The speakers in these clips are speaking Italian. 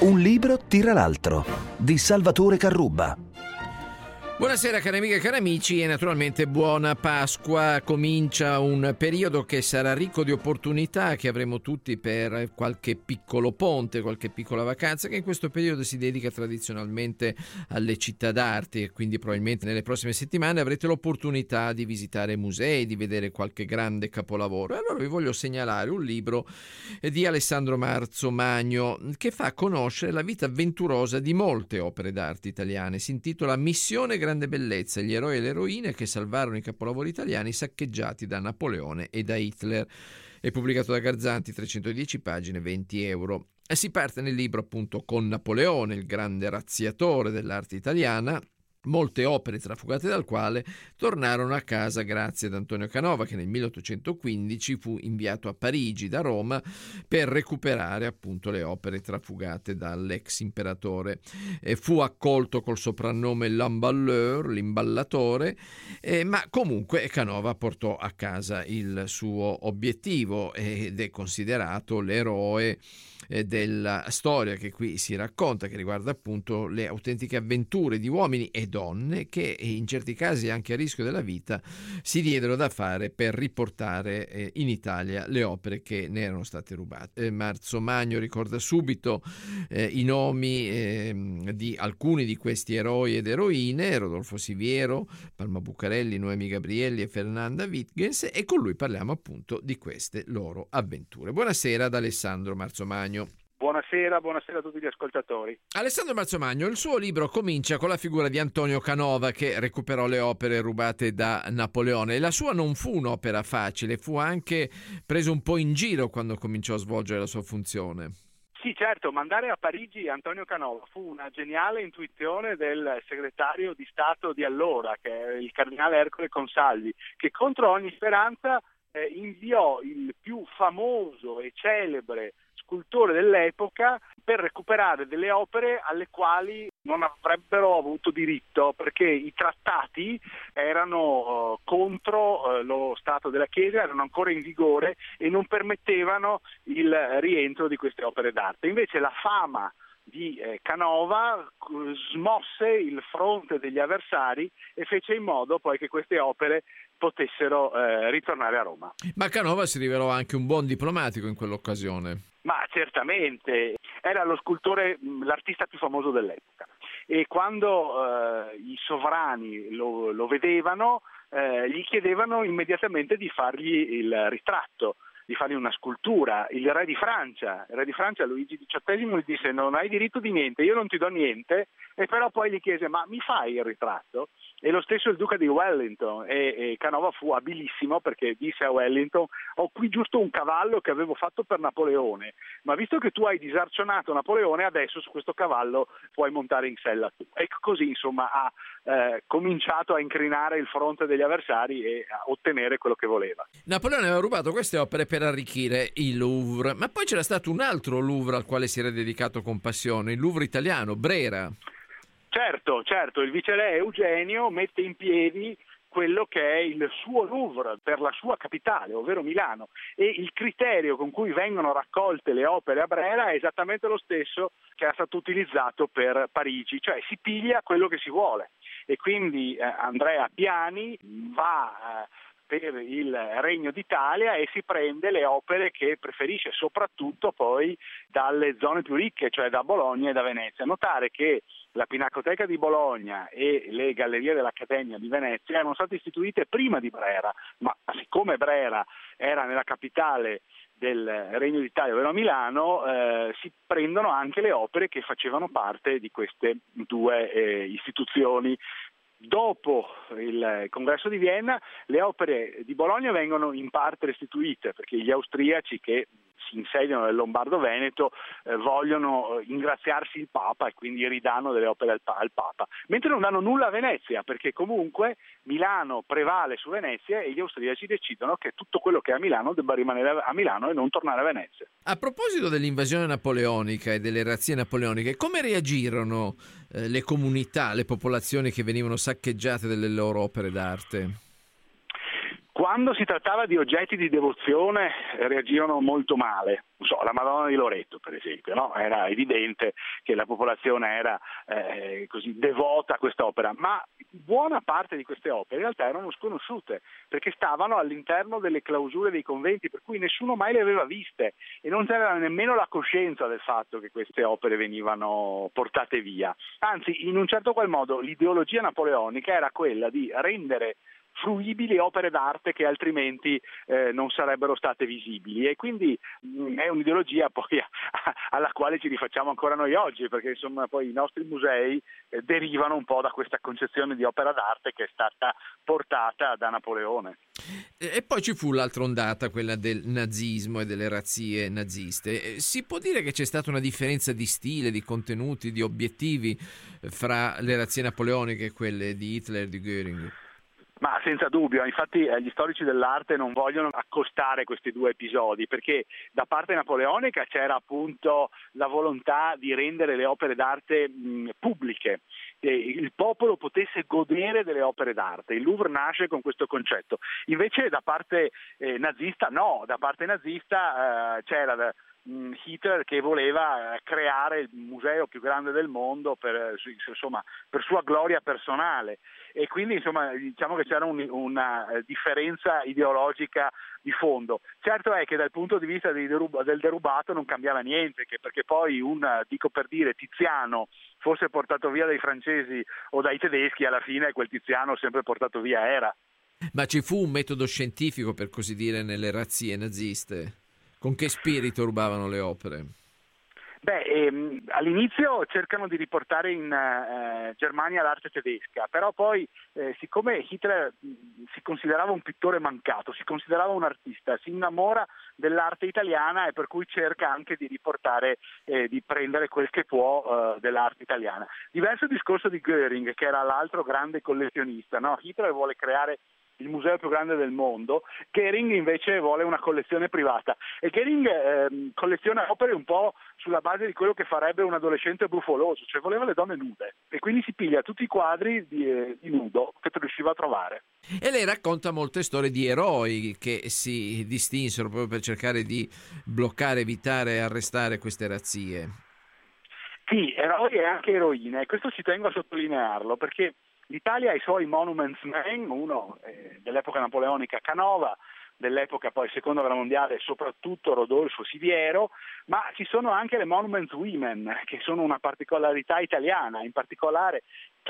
Un libro tira l'altro, di Salvatore Carrubba. Buonasera cari amiche e cari amici e naturalmente buona Pasqua. Comincia un periodo che sarà ricco di opportunità che avremo tutti per qualche piccolo ponte, qualche piccola vacanza, che in questo periodo si dedica tradizionalmente alle città d'arte, e quindi probabilmente nelle prossime settimane avrete l'opportunità di visitare musei, di vedere qualche grande capolavoro. E allora vi voglio segnalare un libro di Alessandro Marzomagno che fa conoscere la vita avventurosa di molte opere d'arte italiane. Si intitola Missione Grande Bellezza, gli eroi e le eroine che salvarono i capolavori italiani saccheggiati da Napoleone e da Hitler. È pubblicato da Garzanti, 310 pagine, 20 euro. E si parte nel libro appunto con Napoleone, il grande razziatore dell'arte italiana, molte opere trafugate dal quale tornarono a casa grazie ad Antonio Canova, che nel 1815 fu inviato a Parigi da Roma per recuperare appunto le opere trafugate dall'ex imperatore. Fu accolto col soprannome l'emballeur, l'imballatore, ma comunque Canova portò a casa il suo obiettivo ed è considerato l'eroe della storia che qui si racconta, che riguarda appunto le autentiche avventure di uomini e donne che in certi casi anche a rischio della vita si diedero da fare per riportare in Italia le opere che ne erano state rubate. Marzomagno ricorda subito i nomi di alcuni di questi eroi ed eroine: Rodolfo Siviero, Palma Bucarelli, Noemi Gabrielli e Fernanda Wittgens, e con lui parliamo appunto di queste loro avventure. Buonasera ad Alessandro Marzomagno. Buonasera a tutti gli ascoltatori. Alessandro Marzomagno, il suo libro comincia con la figura di Antonio Canova, che recuperò le opere rubate da Napoleone. La sua non fu un'opera facile, fu anche preso un po' in giro quando cominciò a svolgere la sua funzione. Sì, certo, mandare a Parigi Antonio Canova fu una geniale intuizione del segretario di Stato di allora, che è il cardinale Ercole Consalvi, che contro ogni speranza inviò il più famoso e celebre scultore dell'epoca per recuperare delle opere alle quali non avrebbero avuto diritto, perché i trattati erano contro lo Stato della Chiesa, erano ancora in vigore e non permettevano il rientro di queste opere d'arte. Invece la fama di Canova smosse il fronte degli avversari e fece in modo poi che queste opere potessero ritornare a Roma. Ma Canova si rivelò anche un buon diplomatico in quell'occasione. Ma certamente, era lo scultore, l'artista più famoso dell'epoca, e quando i sovrani lo vedevano gli chiedevano immediatamente di fargli il ritratto, di fargli una scultura. Il re di Francia Luigi XVIII gli disse: non hai diritto di niente, io non ti do niente, e però poi gli chiese: ma mi fai il ritratto? E lo stesso il duca di Wellington, e Canova fu abilissimo, perché disse a Wellington: ho qui giusto un cavallo che avevo fatto per Napoleone, ma visto che tu hai disarcionato Napoleone, adesso su questo cavallo puoi montare in sella tu. E così insomma ha cominciato a incrinare il fronte degli avversari e a ottenere quello che voleva. Napoleone aveva rubato queste opere per arricchire il Louvre, ma poi c'era stato un altro Louvre al quale si era dedicato con passione, il Louvre italiano, Brera. Certo, il viceré Eugenio mette in piedi quello che è il suo Louvre per la sua capitale, ovvero Milano, e il criterio con cui vengono raccolte le opere a Brera è esattamente lo stesso che è stato utilizzato per Parigi, cioè si piglia quello che si vuole, e quindi Andrea Piani va per il Regno d'Italia e si prende le opere che preferisce, soprattutto poi dalle zone più ricche, cioè da Bologna e da Venezia. Notare che la Pinacoteca di Bologna e le gallerie dell'Accademia di Venezia erano state istituite prima di Brera, ma siccome Brera era nella capitale del Regno d'Italia, ovvero Milano, si prendono anche le opere che facevano parte di queste due istituzioni. Dopo il congresso di Vienna le opere di Bologna vengono in parte restituite, perché gli austriaci che si insediano nel Lombardo-Veneto vogliono ingraziarsi il Papa e quindi ridanno delle opere al Papa, mentre non danno nulla a Venezia, perché comunque Milano prevale su Venezia e gli austriaci decidono che tutto quello che è a Milano debba rimanere a Milano e non tornare a Venezia. A proposito dell'invasione napoleonica e delle razzie napoleoniche, come reagirono le comunità, le popolazioni che venivano saccheggiate delle loro opere d'arte? Quando si trattava di oggetti di devozione reagirono molto male. Non so, la Madonna di Loreto, per esempio, no? Era evidente che la popolazione era così devota a quest'opera, ma buona parte di queste opere in realtà erano sconosciute, perché stavano all'interno delle clausure dei conventi, per cui nessuno mai le aveva viste e non c'era nemmeno la coscienza del fatto che queste opere venivano portate via. Anzi, in un certo qual modo l'ideologia napoleonica era quella di rendere fruibili opere d'arte che altrimenti non sarebbero state visibili, e quindi è un'ideologia poi alla quale ci rifacciamo ancora noi oggi, perché insomma poi i nostri musei derivano un po' da questa concezione di opera d'arte che è stata portata da Napoleone. E poi ci fu l'altra ondata, quella del nazismo e delle razzie naziste. Si può dire che c'è stata una differenza di stile, di contenuti, di obiettivi fra le razzie napoleoniche e quelle di Hitler e di Göring? Ma senza dubbio, infatti gli storici dell'arte non vogliono accostare questi due episodi, perché da parte napoleonica c'era appunto la volontà di rendere le opere d'arte pubbliche, il popolo potesse godere delle opere d'arte. Il Louvre nasce con questo concetto. Invece da parte nazista no, da parte nazista c'era Hitler che voleva creare il museo più grande del mondo per sua gloria personale, e quindi insomma diciamo che c'era una differenza ideologica di fondo. Certo è che dal punto di vista del derubato non cambiava niente, perché poi dico per dire, Tiziano fosse portato via dai francesi o dai tedeschi, alla fine quel Tiziano sempre portato via era. Ma ci fu un metodo scientifico, per così dire, nelle razzie naziste? Con che spirito rubavano le opere? All'inizio cercano di riportare in Germania l'arte tedesca, però poi siccome Hitler si considerava un pittore mancato, si considerava un artista, si innamora dell'arte italiana e per cui cerca anche di riportare, di prendere quel che può dell'arte italiana. Diverso discorso di Göring, che era l'altro grande collezionista, no? Hitler vuole creare il museo più grande del mondo, Göring invece vuole una collezione privata, e Göring colleziona opere un po' sulla base di quello che farebbe un adolescente brufoloso, cioè voleva le donne nude, e quindi si piglia tutti i quadri di nudo che riusciva a trovare. E lei racconta molte storie di eroi che si distinsero proprio per cercare di bloccare, evitare e arrestare queste razzie. Sì, eroi e anche eroine, questo ci tengo a sottolinearlo, perché l'Italia ha i suoi monuments men, uno dell'epoca napoleonica Canova, dell'epoca poi seconda guerra mondiale soprattutto Rodolfo Siviero, ma ci sono anche le monuments women, che sono una particolarità italiana, in particolare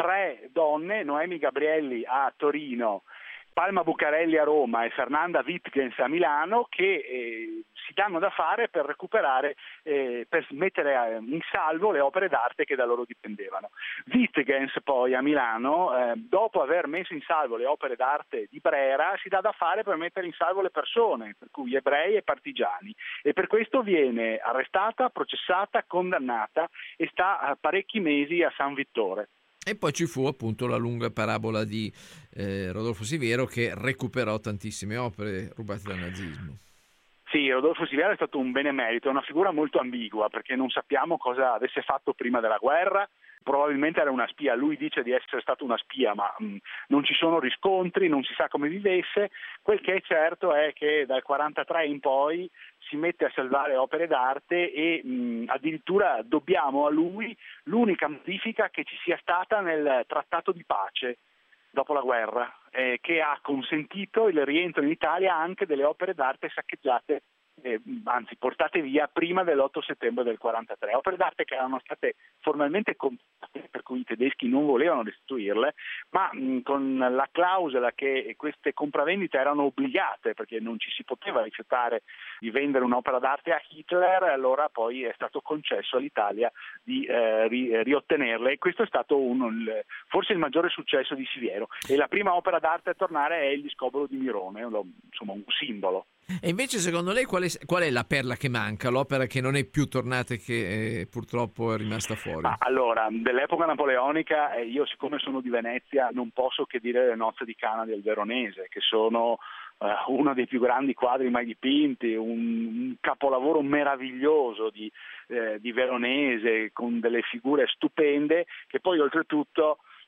3 donne, Noemi Gabrielli a Torino, Palma Bucarelli a Roma e Fernanda Wittgens a Milano, che si danno da fare per recuperare, per mettere in salvo le opere d'arte che da loro dipendevano. Wittgens poi a Milano, dopo aver messo in salvo le opere d'arte di Brera, si dà da fare per mettere in salvo le persone, per cui ebrei e partigiani, e per questo viene arrestata, processata, condannata e sta parecchi mesi a San Vittore. E poi ci fu appunto la lunga parabola di Rodolfo Siviero, che recuperò tantissime opere rubate dal nazismo. Sì, Rodolfo Siviero è stato un benemerito, è una figura molto ambigua, perché non sappiamo cosa avesse fatto prima della guerra. Probabilmente era una spia, lui dice di essere stato una spia, ma non ci sono riscontri, non si sa come vivesse. Quel che è certo è che dal 1943 in poi si mette a salvare opere d'arte e addirittura dobbiamo a lui l'unica modifica che ci sia stata nel trattato di pace dopo la guerra, che ha consentito il rientro in Italia anche delle opere d'arte saccheggiate, anzi portate via prima dell'8 settembre del 1943, opere d'arte che erano state formalmente comprate, per cui i tedeschi non volevano restituirle, ma con la clausola che queste compravendite erano obbligate, perché non ci si poteva rifiutare di vendere un'opera d'arte a Hitler, allora poi è stato concesso all'Italia di riottenerle, e questo è stato forse il maggiore successo di Siviero, e la prima opera d'arte a tornare è il Discobolo di Mirone, insomma un simbolo. E invece secondo lei qual è la perla che manca, l'opera che non è più tornata e che purtroppo è rimasta fuori? Allora, dell'epoca napoleonica, io siccome sono di Venezia non posso che dire le Nozze di Cana del Veronese, che sono uno dei più grandi quadri mai dipinti, un capolavoro meraviglioso di Veronese, con delle figure stupende, che poi oltretutto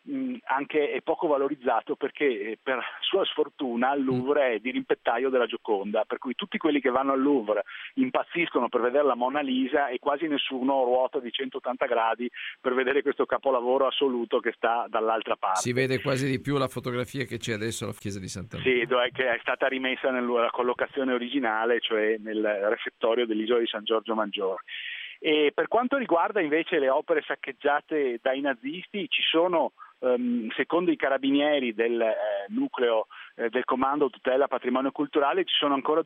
anche è poco valorizzato, perché per sua sfortuna il Louvre è di rimpettaio della Gioconda, per cui tutti quelli che vanno al Louvre impazziscono per vedere la Mona Lisa e quasi nessuno ruota di 180 gradi per vedere questo capolavoro assoluto che sta dall'altra parte. Si vede quasi di più la fotografia che c'è adesso alla chiesa di Santa Maria. Sì, che è stata rimessa nella collocazione originale, cioè nel refettorio dell'isola di San Giorgio Maggiore. E per quanto riguarda invece le opere saccheggiate dai nazisti, ci sono, secondo i carabinieri del nucleo del Comando Tutela Patrimonio Culturale, ci sono ancora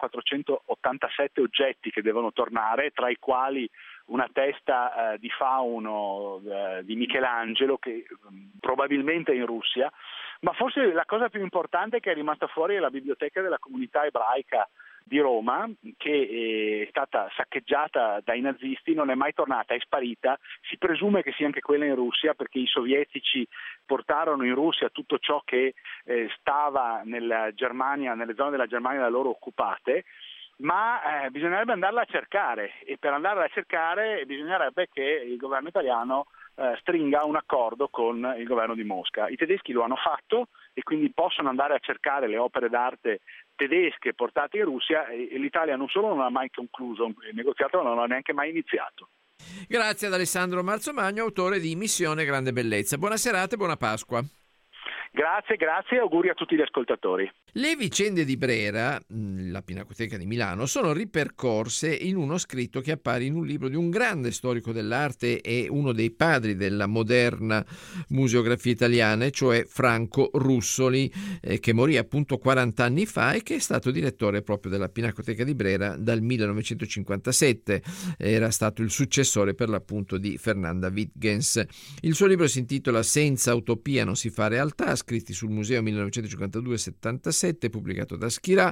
2.487 oggetti che devono tornare, tra i quali una testa di fauno di Michelangelo, che probabilmente è in Russia, ma forse la cosa più importante che è rimasta fuori è la biblioteca della comunità ebraica di Roma, che è stata saccheggiata dai nazisti, non è mai tornata, è sparita. Si presume che sia anche quella in Russia, perché i sovietici portarono in Russia tutto ciò che stava nella Germania, nelle zone della Germania da loro occupate, ma bisognerebbe andarla a cercare, e per andarla a cercare bisognerebbe che il governo italiano stringa un accordo con il governo di Mosca. I tedeschi lo hanno fatto e quindi possono andare a cercare le opere d'arte tedesche portate in Russia, e l'Italia non solo non ha mai concluso il negoziato, ma non ha neanche mai iniziato. Grazie ad Alessandro Marzomagno, autore di Missione Grande Bellezza. Buona serata e buona Pasqua. Grazie e auguri a tutti gli ascoltatori. Le vicende di Brera, la Pinacoteca di Milano, sono ripercorse in uno scritto che appare in un libro di un grande storico dell'arte e uno dei padri della moderna museografia italiana, cioè Franco Russoli, che morì appunto 40 anni fa e che è stato direttore proprio della Pinacoteca di Brera dal 1957. Era stato il successore per l'appunto di Fernanda Wittgens. Il suo libro si intitola Senza utopia non si fa realtà, scritti sul museo 1952-77, pubblicato da Schirà,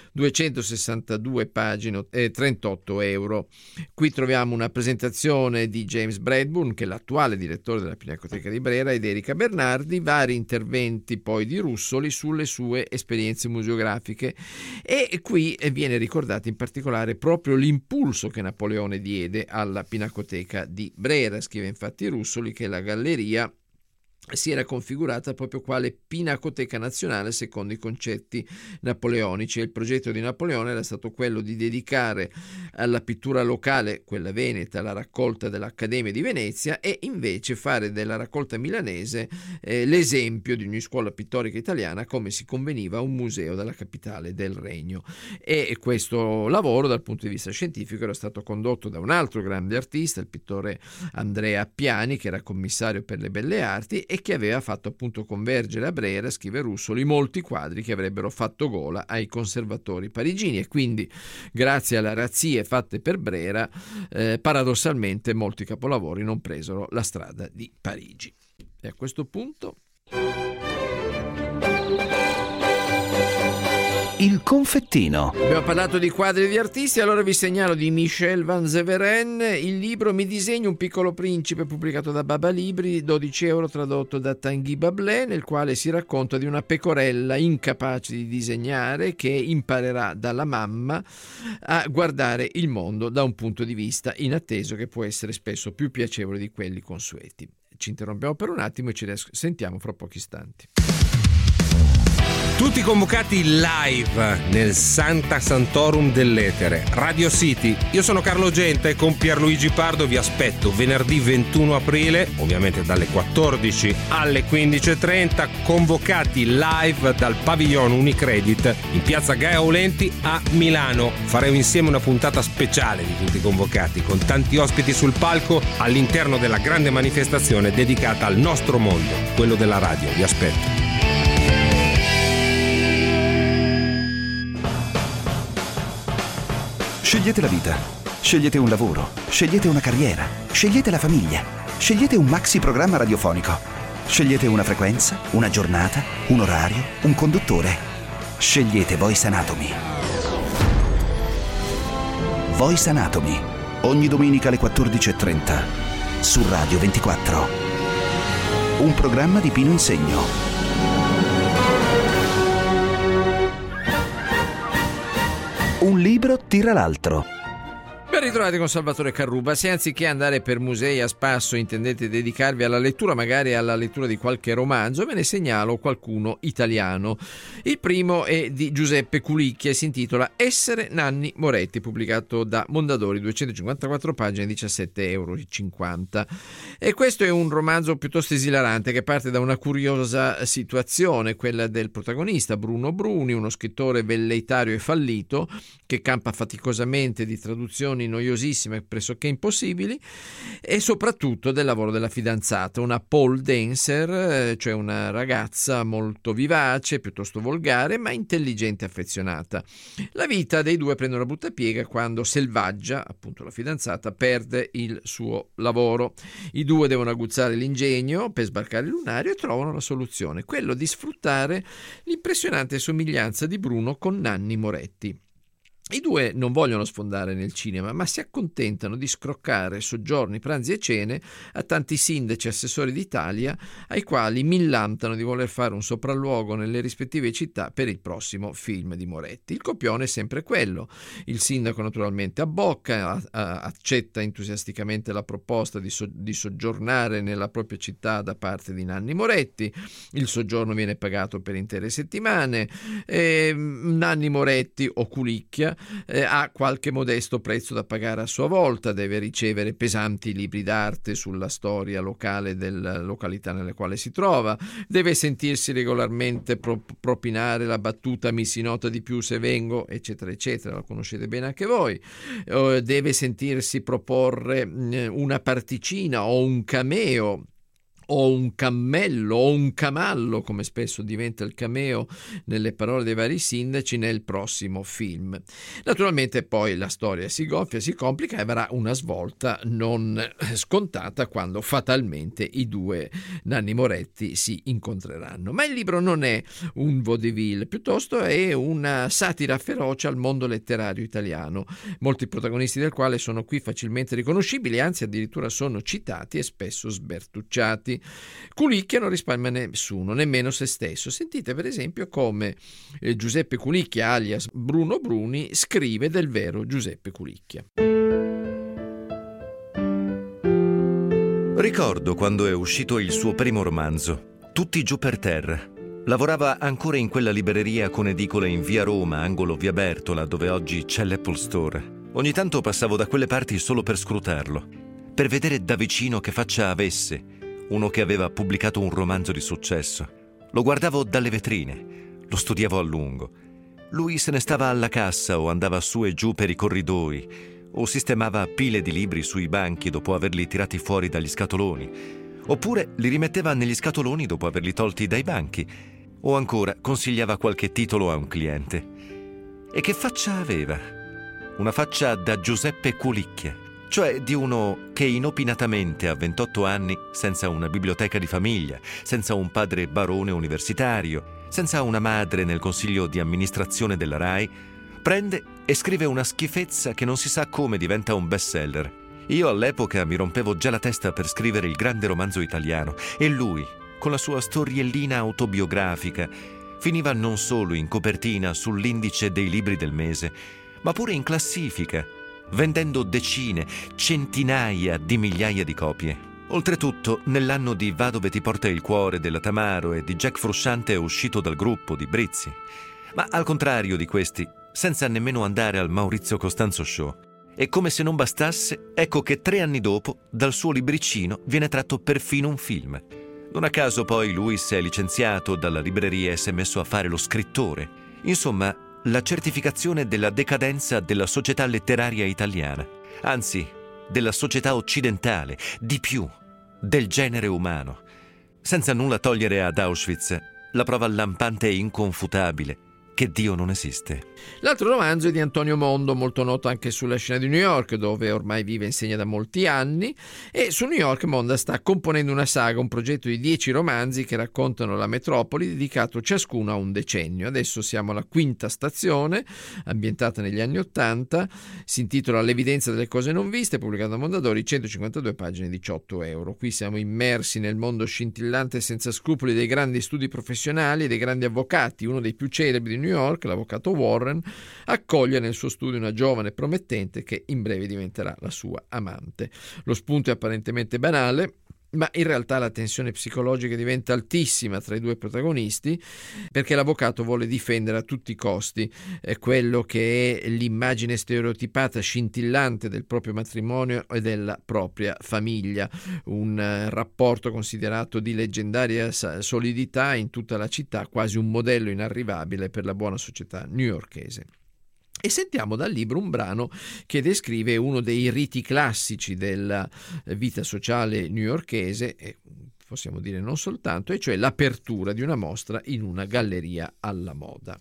262 pagine e 38 euro. Qui troviamo una presentazione di James Bradburn, che è l'attuale direttore della Pinacoteca di Brera, ed Erika Bernardi, vari interventi poi di Russoli sulle sue esperienze museografiche, e qui viene ricordato in particolare proprio l'impulso che Napoleone diede alla Pinacoteca di Brera. Scrive infatti Russoli che la galleria si era configurata proprio quale pinacoteca nazionale secondo i concetti napoleonici, e il progetto di Napoleone era stato quello di dedicare alla pittura locale, quella veneta, la raccolta dell'Accademia di Venezia, e invece fare della raccolta milanese l'esempio di ogni scuola pittorica italiana, come si conveniva a un museo della capitale del regno. E questo lavoro dal punto di vista scientifico era stato condotto da un altro grande artista, il pittore Andrea Appiani, che era commissario per le belle arti e che aveva fatto appunto convergere a Brera, scrive Russoli, molti quadri che avrebbero fatto gola ai conservatori parigini, e quindi grazie alle razzie fatte per Brera paradossalmente molti capolavori non presero la strada di Parigi. E a questo punto Il confettino. abbiamo parlato di quadri di artisti, allora vi segnalo di Michel Van Zeveren il libro Mi disegno un piccolo principe, pubblicato da Baba Libri, 12 euro, tradotto da Tanguy Bablé, nel quale si racconta di una pecorella incapace di disegnare che imparerà dalla mamma a guardare il mondo da un punto di vista inatteso, che può essere spesso più piacevole di quelli consueti. Ci interrompiamo per un attimo e ci sentiamo fra pochi istanti. Tutti convocati live nel Sancta Sanctorum dell'Etere, Radio City. Io sono Carlo Genta e con Pierluigi Pardo vi aspetto venerdì 21 aprile, ovviamente dalle 14 alle 15.30, convocati live dal Pavillon Unicredit in piazza Gaia Aulenti a Milano. Faremo insieme una puntata speciale di Tutti convocati, con tanti ospiti sul palco all'interno della grande manifestazione dedicata al nostro mondo, quello della radio. Vi aspetto. Scegliete la vita, scegliete un lavoro, scegliete una carriera, scegliete la famiglia, scegliete un maxi programma radiofonico, scegliete una frequenza, una giornata, un orario, un conduttore. Scegliete Voice Anatomy. Voice Anatomy, ogni domenica alle 14.30 su Radio 24. Un programma di Pino Insegno. Un libro tira l'altro. Ben ritrovati con Salvatore Carruba. Se anziché andare per musei a spasso intendete dedicarvi alla lettura, magari alla lettura di qualche romanzo, ve ne segnalo qualcuno italiano. Il primo è di Giuseppe Culicchia e si intitola Essere Nanni Moretti, pubblicato da Mondadori, 254 pagine, 17,50 €. E questo è un romanzo piuttosto esilarante che parte da una curiosa situazione, quella del protagonista Bruno Bruni, uno scrittore velleitario e fallito che campa faticosamente di traduzioni noiosissime pressoché impossibili, e soprattutto del lavoro della fidanzata, una pole dancer, cioè una ragazza molto vivace, piuttosto volgare, ma intelligente e affezionata. La vita dei due prende una brutta piega quando Selvaggia, appunto la fidanzata, perde il suo lavoro. I due devono aguzzare l'ingegno per sbarcare il lunario e trovano la soluzione, quello di sfruttare l'impressionante somiglianza di Bruno con Nanni Moretti. I due non vogliono sfondare nel cinema, ma si accontentano di scroccare soggiorni, pranzi e cene a tanti sindaci e assessori d'Italia, ai quali millantano di voler fare un sopralluogo nelle rispettive città per il prossimo film di Moretti. Il copione è sempre quello. Il sindaco naturalmente abbocca, accetta entusiasticamente la proposta di soggiornare nella propria città da parte di Nanni Moretti. Il soggiorno viene pagato per intere settimane. Nanni Moretti o Culicchia ha qualche modesto prezzo da pagare a sua volta, deve ricevere pesanti libri d'arte sulla storia locale della località nella quale si trova, deve sentirsi regolarmente propinare la battuta "mi si nota di più se vengo", eccetera eccetera, la conoscete bene anche voi, deve sentirsi proporre una particina o un cameo o un cammello o un camallo, come spesso diventa il cameo nelle parole dei vari sindaci, nel prossimo film. Naturalmente poi la storia si gonfia, si complica e avrà una svolta non scontata quando fatalmente i due Nanni Moretti si incontreranno. Ma il libro non è un vaudeville, piuttosto è una satira feroce al mondo letterario italiano, molti protagonisti del quale sono qui facilmente riconoscibili, anzi addirittura sono citati e spesso sbertucciati. Culicchia non risparmia nessuno, nemmeno se stesso. Sentite per esempio come Giuseppe Culicchia, alias Bruno Bruni, scrive del vero Giuseppe Culicchia. Ricordo quando è uscito il suo primo romanzo, Tutti giù per terra. Lavorava ancora in quella libreria con edicole in via Roma, angolo via Bertola, dove oggi c'è l'Apple Store. Ogni tanto passavo da quelle parti solo per scrutarlo, per vedere da vicino che faccia avesse uno che aveva pubblicato un romanzo di successo. Lo guardavo dalle vetrine, lo studiavo a lungo. Lui se ne stava alla cassa o andava su e giù per i corridoi o sistemava pile di libri sui banchi dopo averli tirati fuori dagli scatoloni, oppure li rimetteva negli scatoloni dopo averli tolti dai banchi, o ancora consigliava qualche titolo a un cliente. E che faccia aveva? Una faccia da Giuseppe Culicchia, cioè di uno che inopinatamente a 28 anni, senza una biblioteca di famiglia, senza un padre barone universitario, senza una madre nel consiglio di amministrazione della RAI, prende e scrive una schifezza che non si sa come diventa un bestseller. Io all'epoca mi rompevo già la testa per scrivere il grande romanzo italiano e lui, con la sua storiellina autobiografica, finiva non solo in copertina sull'indice dei libri del mese, ma pure in classifica, vendendo decine, centinaia di migliaia di copie. Oltretutto, nell'anno di Va dove ti porta il cuore della Tamaro e di Jack Frusciante è uscito dal gruppo di Brizzi. Ma al contrario di questi, senza nemmeno andare al Maurizio Costanzo Show. E come se non bastasse, ecco che 3 anni dopo, dal suo libricino viene tratto perfino un film. Non a caso poi lui si è licenziato dalla libreria e si è messo a fare lo scrittore. Insomma, la certificazione della decadenza della società letteraria italiana, anzi, della società occidentale, di più, del genere umano. Senza nulla togliere ad Auschwitz, la prova lampante e inconfutabile che Dio non esiste. L'altro romanzo è di Antonio Mondo, molto noto anche sulla scena di New York, dove ormai vive e insegna da molti anni, e su New York Mondo sta componendo una saga, un progetto di 10 romanzi che raccontano la metropoli, dedicato ciascuno a un decennio. Adesso siamo alla 5ª stazione, ambientata negli anni '80, si intitola L'evidenza delle cose non viste, pubblicato da Mondadori, 152 pagine, 18 euro. Qui siamo immersi nel mondo scintillante e senza scrupoli dei grandi studi professionali e dei grandi avvocati. Uno dei più celebri di New York, l'avvocato Warren accoglie nel suo studio una giovane promettente che in breve diventerà la sua amante. Lo spunto è apparentemente banale, ma in realtà la tensione psicologica diventa altissima tra i due protagonisti, perché l'avvocato vuole difendere a tutti i costi quello che è l'immagine stereotipata, scintillante del proprio matrimonio e della propria famiglia, un rapporto considerato di leggendaria solidità in tutta la città, quasi un modello inarrivabile per la buona società newyorkese. E sentiamo dal libro un brano che descrive uno dei riti classici della vita sociale newyorkese, e possiamo dire non soltanto, e cioè l'apertura di una mostra in una galleria alla moda.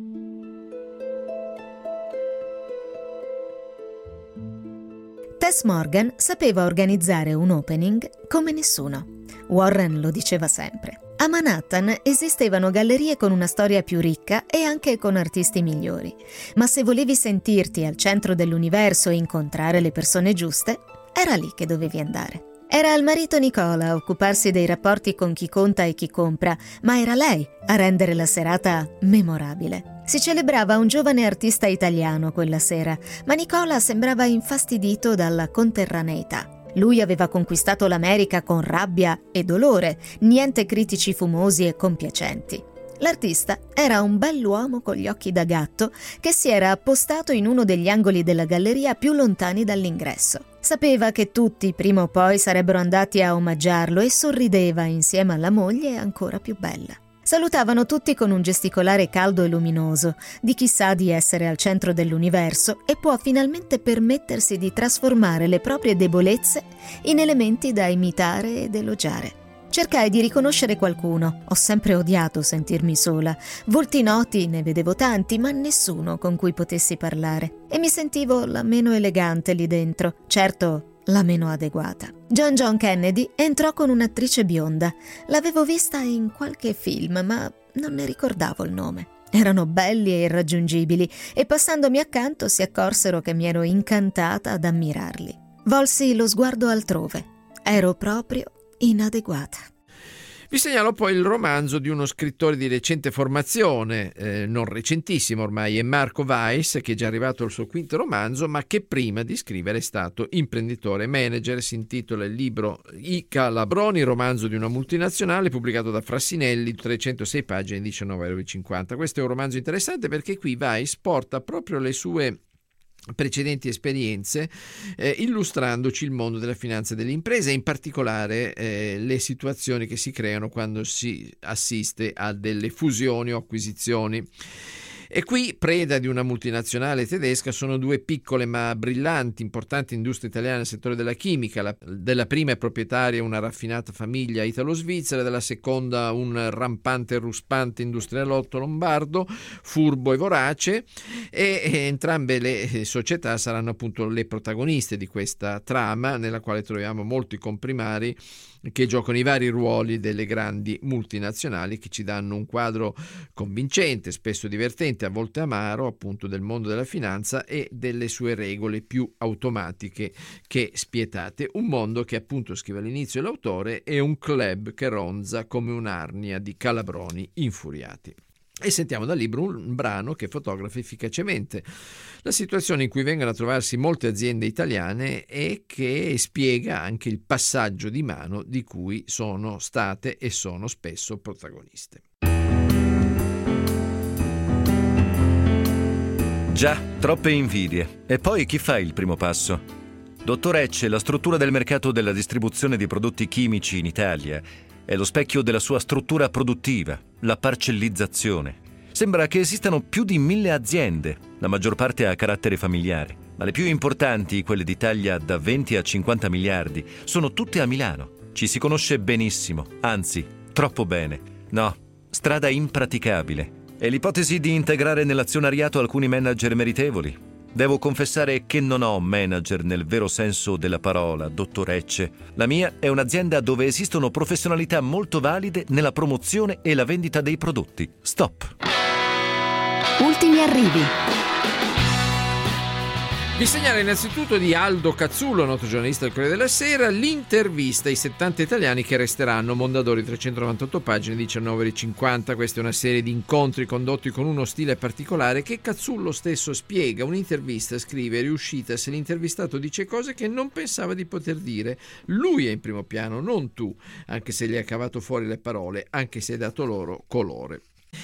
Tess Morgan sapeva organizzare un opening come nessuno. Warren lo diceva sempre. A Manhattan esistevano gallerie con una storia più ricca e anche con artisti migliori, ma se volevi sentirti al centro dell'universo e incontrare le persone giuste, era lì che dovevi andare. Era al marito Nicola a occuparsi dei rapporti con chi conta e chi compra, ma era lei a rendere la serata memorabile. Si celebrava un giovane artista italiano quella sera, ma Nicola sembrava infastidito dalla conterraneità. Lui aveva conquistato l'America con rabbia e dolore, niente critici fumosi e compiacenti. L'artista era un bell'uomo con gli occhi da gatto che si era appostato in uno degli angoli della galleria più lontani dall'ingresso. Sapeva che tutti prima o poi sarebbero andati a omaggiarlo e sorrideva insieme alla moglie ancora più bella. Salutavano tutti con un gesticolare caldo e luminoso, di chi sa di essere al centro dell'universo e può finalmente permettersi di trasformare le proprie debolezze in elementi da imitare ed elogiare. Cercai di riconoscere qualcuno, ho sempre odiato sentirmi sola. Volti noti ne vedevo tanti, ma nessuno con cui potessi parlare. E mi sentivo la meno elegante lì dentro, certo la meno adeguata. John Kennedy entrò con un'attrice bionda. L'avevo vista in qualche film, ma non ne ricordavo il nome. Erano belli e irraggiungibili e passandomi accanto si accorsero che mi ero incantata ad ammirarli. Volsi lo sguardo altrove. Ero proprio inadeguata. Vi segnalo poi il romanzo di uno scrittore di recente formazione, non recentissimo ormai, è Marco Weiss, che è già arrivato al suo quinto romanzo, ma che prima di scrivere è stato imprenditore e manager. Si intitola il libro I Calabroni, romanzo di una multinazionale, pubblicato da Frassinelli, 306 pagine, 19,50 €. Questo è un romanzo interessante perché qui Weiss porta proprio le sue precedenti esperienze, illustrandoci il mondo della finanza e delle imprese, e in particolare le situazioni che si creano quando si assiste a delle fusioni o acquisizioni. E qui, preda di una multinazionale tedesca, sono due piccole ma brillanti, importanti industrie italiane nel settore della chimica. Della prima è proprietaria una raffinata famiglia italo-svizzera, della seconda un rampante e ruspante industrialotto lombardo, furbo e vorace, e entrambe le società saranno appunto le protagoniste di questa trama, nella quale troviamo molti comprimari che giocano i vari ruoli delle grandi multinazionali, che ci danno un quadro convincente, spesso divertente, a volte amaro, appunto del mondo della finanza e delle sue regole più automatiche che spietate. Un mondo che, appunto, scrive all'inizio l'autore, è un club che ronza come un'arnia di calabroni infuriati. E sentiamo dal libro un brano che fotografa efficacemente la situazione in cui vengono a trovarsi molte aziende italiane e che spiega anche il passaggio di mano di cui sono state e sono spesso protagoniste. Già, troppe invidie. E poi chi fa il primo passo? Dottor Ecce, la struttura del mercato della distribuzione di prodotti chimici in Italia è lo specchio della sua struttura produttiva, la parcellizzazione. Sembra che esistano più di 1000 aziende, la maggior parte a carattere familiare, ma le più importanti, quelle di taglia da 20 a 50 miliardi, sono tutte a Milano. Ci si conosce benissimo, anzi, troppo bene. No, strada impraticabile. E l'ipotesi di integrare nell'azionariato alcuni manager meritevoli? Devo confessare che non ho manager nel vero senso della parola, dottor Ecce. La mia è un'azienda dove esistono professionalità molto valide nella promozione e la vendita dei prodotti. Stop. Ultimi arrivi. Vi segnalo innanzitutto di Aldo Cazzullo, noto giornalista del Corriere della Sera, l'intervista ai 70 italiani che resteranno, Mondadori, 398 pagine, 19,50. Questa è una serie di incontri condotti con uno stile particolare che Cazzullo stesso spiega. Un'intervista, scrive, è riuscita se l'intervistato dice cose che non pensava di poter dire. Lui è in primo piano, non tu, anche se gli hai cavato fuori le parole, anche se hai dato loro colore.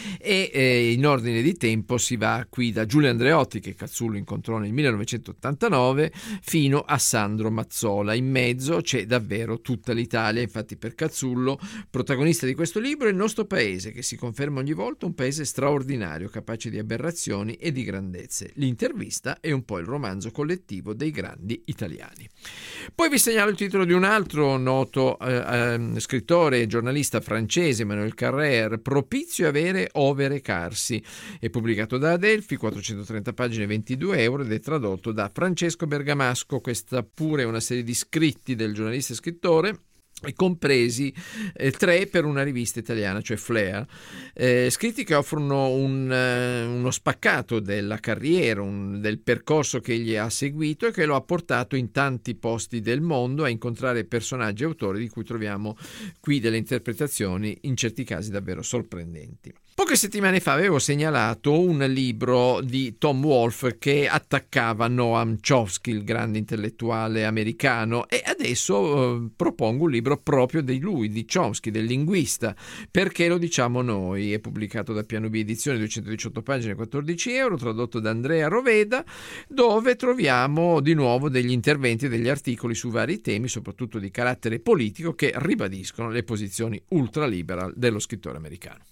E in ordine di tempo si va qui da Giulio Andreotti, che Cazzullo incontrò nel 1989, fino a Sandro Mazzola. In mezzo c'è davvero tutta l'Italia. Infatti per Cazzullo, protagonista di questo libro, è il nostro paese, che si conferma ogni volta un paese straordinario, capace di aberrazioni e di grandezze. L'intervista è un po' il romanzo collettivo dei grandi italiani. Poi vi segnalo il titolo di un altro noto scrittore e giornalista francese, Emmanuel Carrère, Propizio avere ove recarsi. È pubblicato da Adelphi, 430 pagine, 22 euro, ed è tradotto da Francesco Bergamasco. Questa pure è una serie di scritti del giornalista e scrittore, compresi 3 per una rivista italiana, cioè Flea, scritti che offrono uno spaccato della carriera, del percorso che egli ha seguito e che lo ha portato in tanti posti del mondo a incontrare personaggi e autori di cui troviamo qui delle interpretazioni in certi casi davvero sorprendenti. Poche settimane fa avevo segnalato un libro di Tom Wolfe che attaccava Noam Chomsky, il grande intellettuale americano, e adesso propongo un libro proprio di lui, di Chomsky, del linguista. Perché lo diciamo noi? È pubblicato da Piano B Edizioni, 218 pagine, 14 euro, tradotto da Andrea Roveda, dove troviamo di nuovo degli interventi e degli articoli su vari temi, soprattutto di carattere politico, che ribadiscono le posizioni ultraliberal dello scrittore americano.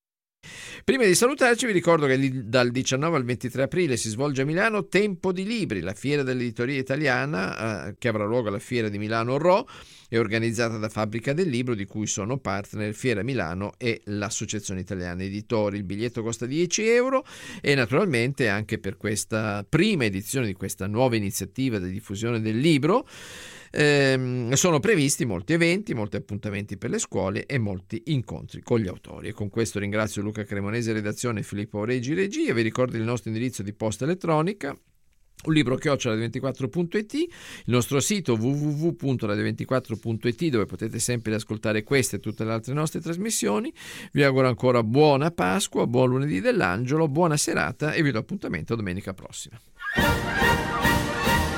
Prima di salutarci vi ricordo che dal 19 al 23 aprile si svolge a Milano Tempo di Libri, la fiera dell'editoria italiana che avrà luogo alla Fiera di Milano Rho. È organizzata da Fabbrica del Libro, di cui sono partner Fiera Milano e l'Associazione Italiana Editori. Il biglietto costa 10 euro e naturalmente anche per questa prima edizione di questa nuova iniziativa di diffusione del libro sono previsti molti eventi, molti appuntamenti per le scuole e molti incontri con gli autori. E con questo ringrazio Luca Cremonese, redazione, e Filippo Regi, regia. Vi ricordo il nostro indirizzo di posta elettronica, un libro @radio24.it, il nostro sito www.radio24.it, dove potete sempre ascoltare queste e tutte le altre nostre trasmissioni. Vi auguro ancora buona Pasqua, buon lunedì dell'Angelo, buona serata e vi do appuntamento domenica prossima.